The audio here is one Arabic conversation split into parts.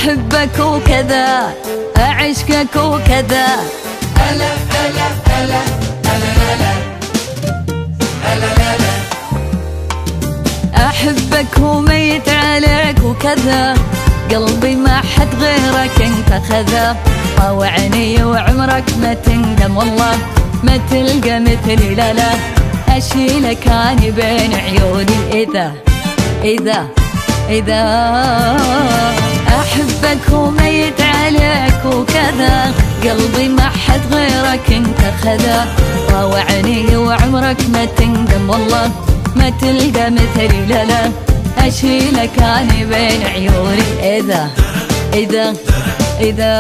أحبك وكذا أعشقك وكذا. ألا ألا ألا ألا لا ألا لا لا. أحبك وميت عليك وكذا، قلبي ما حد غيرك انت خذا. طاوعني وعمرك ما تندم، والله ما تلقى مثلي لا لا. أشيلك أنا بين عيوني إذا أحبك وميت عليك وكذا، قلبي ما حد غيرك انت خذا. طاوعني وعمرك ما تندم، والله ما تلقى مثلي لا لا. أشيلك أنا بين عيوني إذا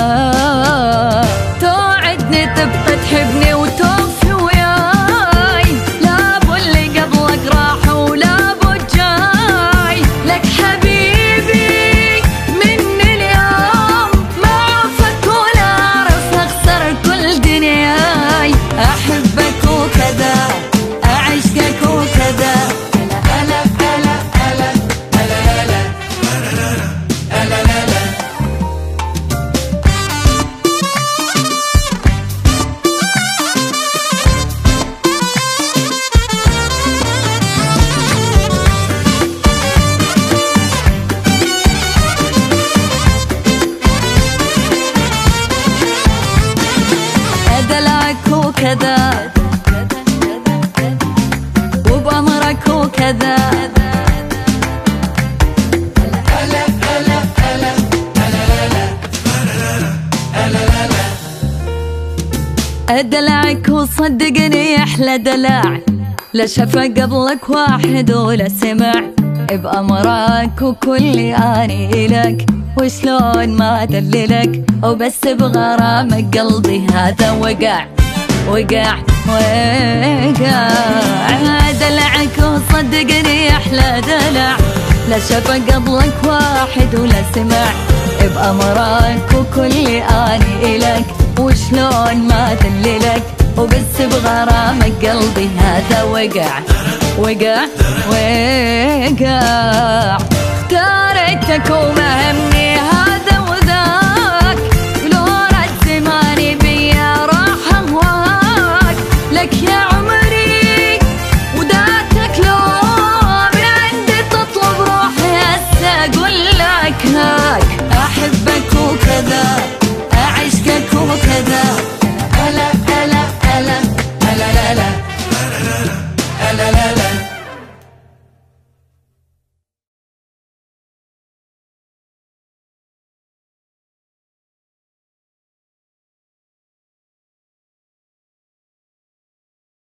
توعدني تبقى تحبني وتوفي وياي. لا ابو اللي قبلك راح ولا ابو الجاي، لك حبيبي من اليوم ما عرفك ولا اعرف اخسر كل دنياي. احبك وكذا اعشقك وكذا. ألا ألا ألا ألا لا لا ألا لا لا. أدلعك وكذا وبأمرك وكذا. ألا ألا ألا ألا لا لا ألا لا لا. أدلعك وصدقني أحلى دلع، لا شفا قبلك واحد ولا سمع. بأمرك وكلي أني إلك، وشلون ما أدللك وبس بغرامك قلبي هذا وقع. دلعك وصدقني أحلى دلع، لا شفا قبلك واحد ولا سمع. بأمرك وكلي أني إلك، وشلون ما أدللك وبس بغرامك قلبي هذا وقع. اختاريتك وما همني